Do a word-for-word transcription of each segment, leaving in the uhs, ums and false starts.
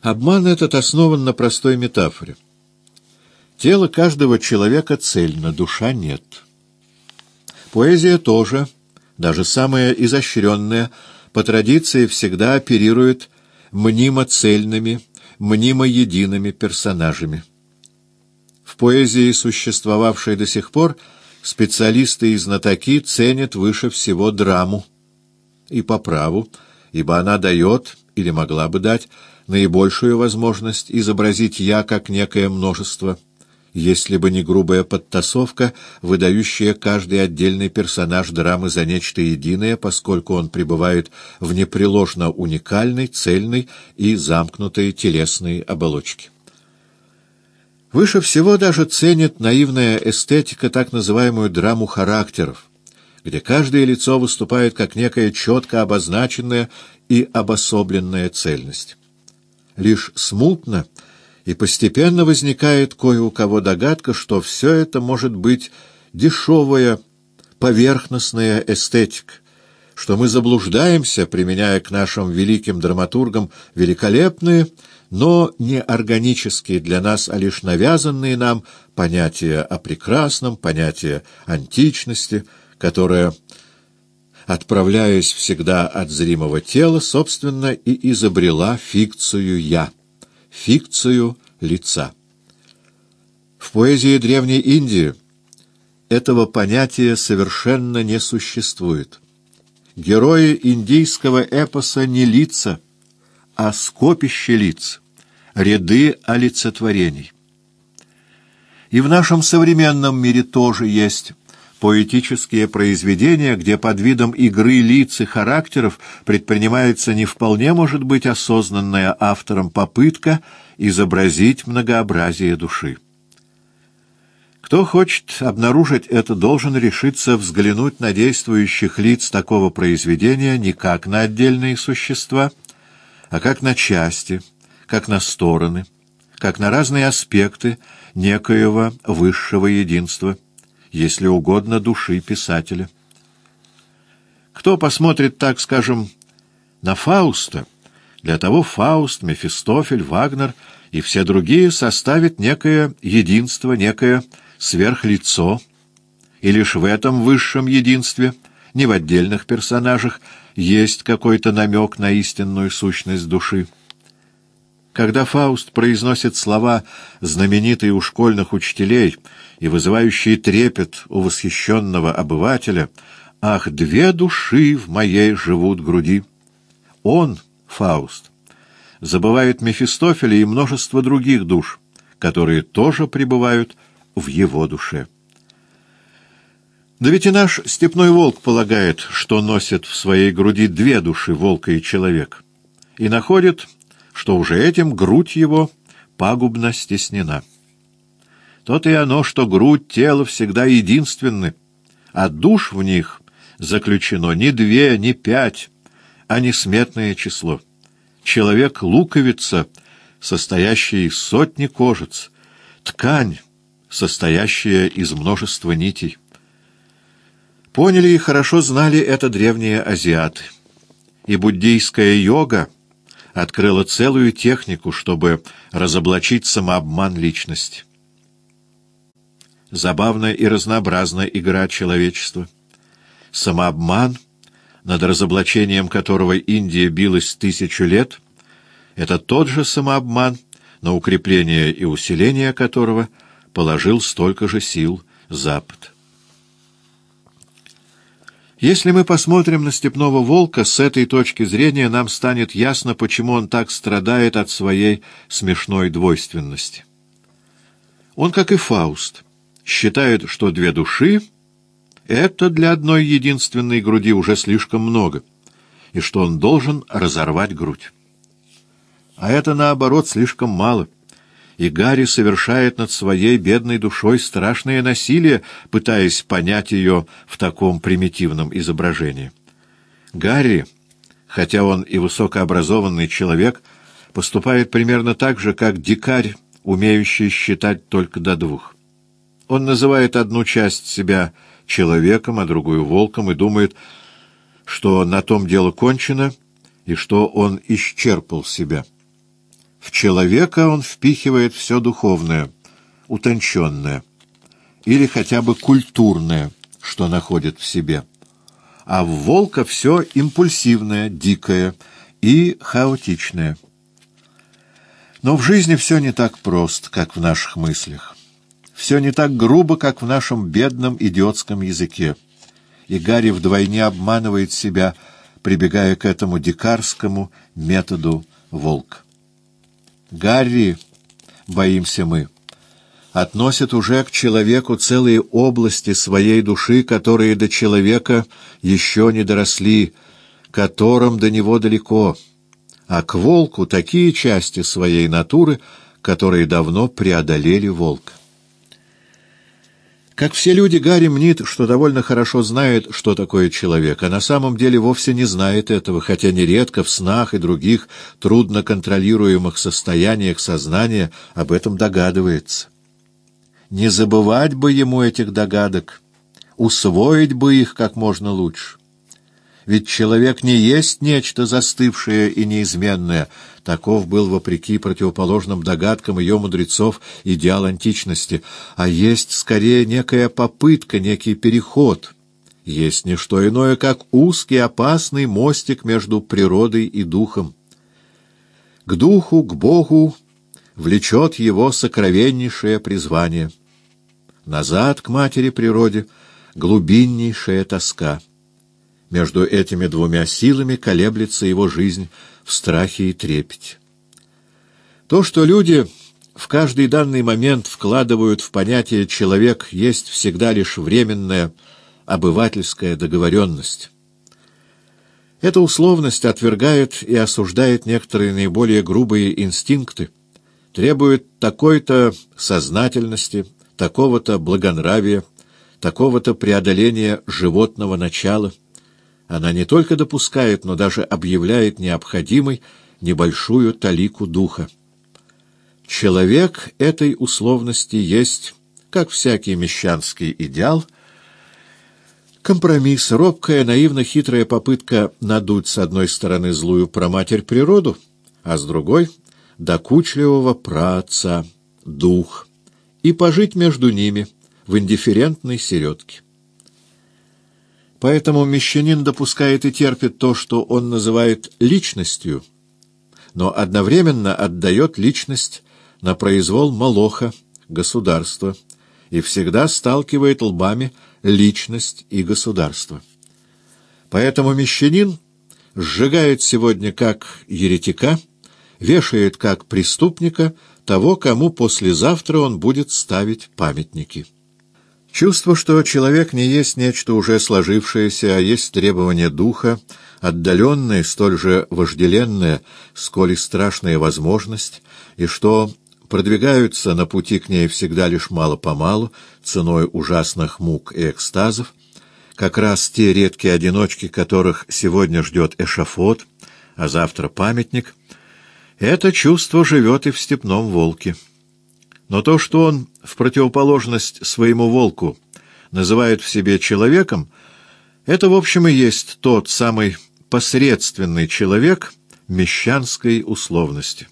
Обман этот основан на простой метафоре. Тело каждого человека цельно, душа нет. Поэзия тоже, даже самая изощренная, по традиции всегда оперирует мнимо цельными, мнимо едиными персонажами. В поэзии, существовавшей до сих пор, специалисты и знатоки ценят выше всего драму. И по праву, ибо она дает, или могла бы дать, наибольшую возможность изобразить «я» как некое множество, если бы не грубая подтасовка, выдающая каждый отдельный персонаж драмы за нечто единое, поскольку он пребывает в непреложно уникальной, цельной и замкнутой телесной оболочке. Выше всего даже ценит наивная эстетика так называемую драму характеров, где каждое лицо выступает как некая четко обозначенная и обособленная цельность. Лишь смутно и постепенно возникает кое у кого догадка, что все это может быть дешевая, поверхностная эстетика, что мы заблуждаемся, применяя к нашим великим драматургам великолепные, но не органические для нас, а лишь навязанные нам понятия о прекрасном, понятия античности, которое, отправляясь всегда от зримого тела, собственно, и изобрела фикцию «я», фикцию лица. В поэзии Древней Индии этого понятия совершенно не существует. Герои индийского эпоса не лица, а скопище лиц, ряды олицетворений. И в нашем современном мире тоже есть поэтические произведения, где под видом игры лиц и характеров предпринимается не вполне, может быть, осознанная автором попытка изобразить многообразие души. Кто хочет обнаружить это, должен решиться взглянуть на действующих лиц такого произведения не как на отдельные существа, а как на части, как на стороны, как на разные аспекты некоего высшего единства, если угодно, души писателя. Кто посмотрит, так скажем, на Фауста, для того Фауст, Мефистофель, Вагнер и все другие составят некое единство, некое сверхлицо, и лишь в этом высшем единстве, не в отдельных персонажах, есть какой-то намек на истинную сущность души. Когда Фауст произносит слова, знаменитые у школьных учителей и вызывающие трепет у восхищенного обывателя, «Ах, две души в моей живут груди», он, Фауст, забывает Мефистофеля и множество других душ, которые тоже пребывают в его душе. Да ведь и наш степной волк полагает, что носит в своей груди две души, волка и человека, и находит, что уже этим грудь его пагубно стеснена. То-то и оно, что грудь, тело всегда единственны, а душ в них заключено не две, не пять, а несметное число. Человек — луковица, состоящая из сотни кожиц, ткань, состоящая из множества нитей. Поняли и хорошо знали это древние азиаты. И буддийская йога открыла целую технику, чтобы разоблачить самообман личности. Забавна и разнообразна игра человечества. Самообман, над разоблачением которого Индия билась тысячу лет, это тот же самообман, на укрепление и усиление которого положил столько же сил Запад. Если мы посмотрим на степного волка с этой точки зрения, нам станет ясно, почему он так страдает от своей смешной двойственности. Он, как и Фауст, считает, что две души — это для одной единственной груди уже слишком много, и что он должен разорвать грудь. А это, наоборот, слишком мало. И Гарри совершает над своей бедной душой страшное насилие, пытаясь понять ее в таком примитивном изображении. Гарри, хотя он и высокообразованный человек, поступает примерно так же, как дикарь, умеющий считать только до двух. Он называет одну часть себя человеком, а другую волком, и думает, что на том дело кончено, и что он исчерпал себя. В человека он впихивает все духовное, утонченное, или хотя бы культурное, что находит в себе, а в волка все импульсивное, дикое и хаотичное. Но в жизни все не так просто, как в наших мыслях. Все не так грубо, как в нашем бедном идиотском языке. И Гарри вдвойне обманывает себя, прибегая к этому дикарскому методу волка. Гарри, боимся мы, относит уже к человеку целые области своей души, которые до человека еще не доросли, которым до него далеко, а к волку такие части своей натуры, которые давно преодолели волка. Как все люди, Гарри мнит, что довольно хорошо знает, что такое человек, а на самом деле вовсе не знает этого, хотя нередко в снах и других трудно контролируемых состояниях сознания об этом догадывается. Не забывать бы ему этих догадок, усвоить бы их как можно лучше. Ведь человек не есть нечто застывшее и неизменное. Таков был, вопреки противоположным догадкам ее мудрецов, идеал античности. А есть, скорее, некая попытка, некий переход. Есть не что иное, как узкий, опасный мостик между природой и духом. К духу, к Богу влечет его сокровеннейшее призвание. Назад к матери природе глубиннейшая тоска. Между этими двумя силами колеблется его жизнь в страхе и трепете. То, что люди в каждый данный момент вкладывают в понятие «человек», есть всегда лишь временная обывательская договоренность. Эта условность отвергает и осуждает некоторые наиболее грубые инстинкты, требует такой-то сознательности, такого-то благонравия, такого-то преодоления животного начала. Она не только допускает, но даже объявляет необходимой небольшую талику духа. Человек этой условности есть, как всякий мещанский идеал, компромисс, робкая, наивно-хитрая попытка надуть с одной стороны злую праматерь природу, а с другой — докучливого праотца, дух, и пожить между ними в индифферентной середке. Поэтому мещанин допускает и терпит то, что он называет личностью, но одновременно отдает личность на произвол молоха, государства, и всегда сталкивает лбами личность и государство. Поэтому мещанин сжигает сегодня как еретика, вешает как преступника того, кому послезавтра он будет ставить памятники. Чувство, что человек не есть нечто уже сложившееся, а есть требование духа, отдаленная, столь же вожделенная, сколь и страшная возможность, и что продвигаются на пути к ней всегда лишь мало-помалу, ценой ужасных мук и экстазов, как раз те редкие одиночки, которых сегодня ждет эшафот, а завтра памятник, это чувство живет и в степном волке. Но то, что он, в противоположность своему волку, называет в себе человеком, это, в общем, и есть тот самый посредственный человек мещанской условности.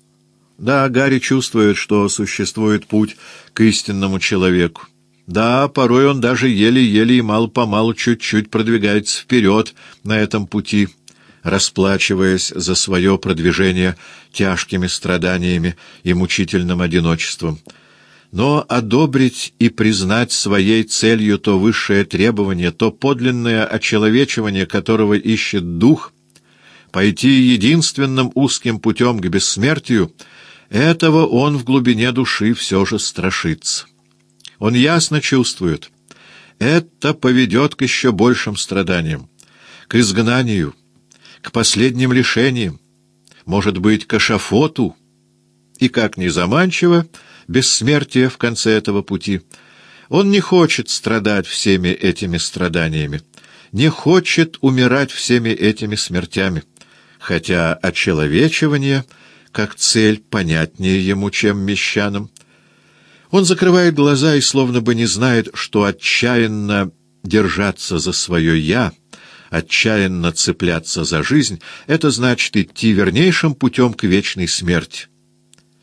Да, Гарри чувствует, что существует путь к истинному человеку. Да, порой он даже еле-еле и мало-помалу чуть-чуть продвигается вперед на этом пути, расплачиваясь за свое продвижение тяжкими страданиями и мучительным одиночеством. Но одобрить и признать своей целью то высшее требование, то подлинное очеловечивание, которого ищет дух, пойти единственным узким путем к бессмертию, этого он в глубине души все же страшится. Он ясно чувствует, это поведет к еще большим страданиям, к изгнанию, к последним лишениям, может быть, к эшафоту, и как ни заманчиво бессмертие в конце этого пути, он не хочет страдать всеми этими страданиями, не хочет умирать всеми этими смертями, хотя очеловечивание как цель понятнее ему, чем мещанам. Он закрывает глаза и словно бы не знает, что отчаянно держаться за свое «я», отчаянно цепляться за жизнь — это значит идти вернейшим путем к вечной смерти,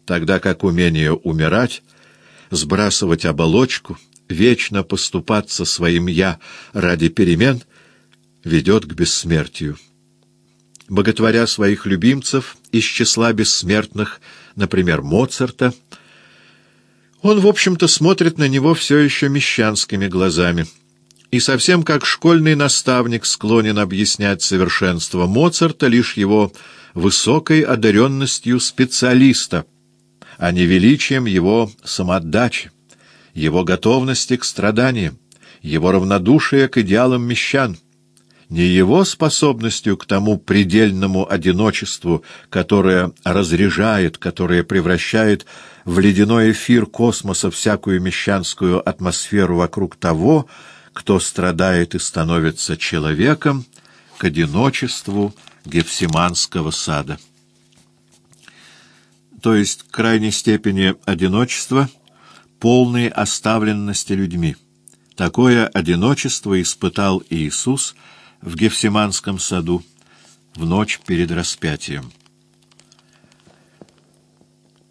тогда как умение умирать, сбрасывать оболочку, вечно поступаться своим «я» ради перемен, ведет к бессмертию. Боготворя своих любимцев из числа бессмертных, например, Моцарта, он, в общем-то, смотрит на него все еще мещанскими глазами. И совсем как школьный наставник склонен объяснять совершенство Моцарта лишь его высокой одаренностью специалиста, а не величием его самоотдачи, его готовности к страданиям, его равнодушия к идеалам мещан, не его способностью к тому предельному одиночеству, которое разряжает, которое превращает в ледяной эфир космоса всякую мещанскую атмосферу вокруг того, кто страдает и становится человеком, к одиночеству Гефсиманского сада. То есть к крайней степени одиночества, полной оставленности людьми. Такое одиночество испытал Иисус в Гефсиманском саду в ночь перед распятием.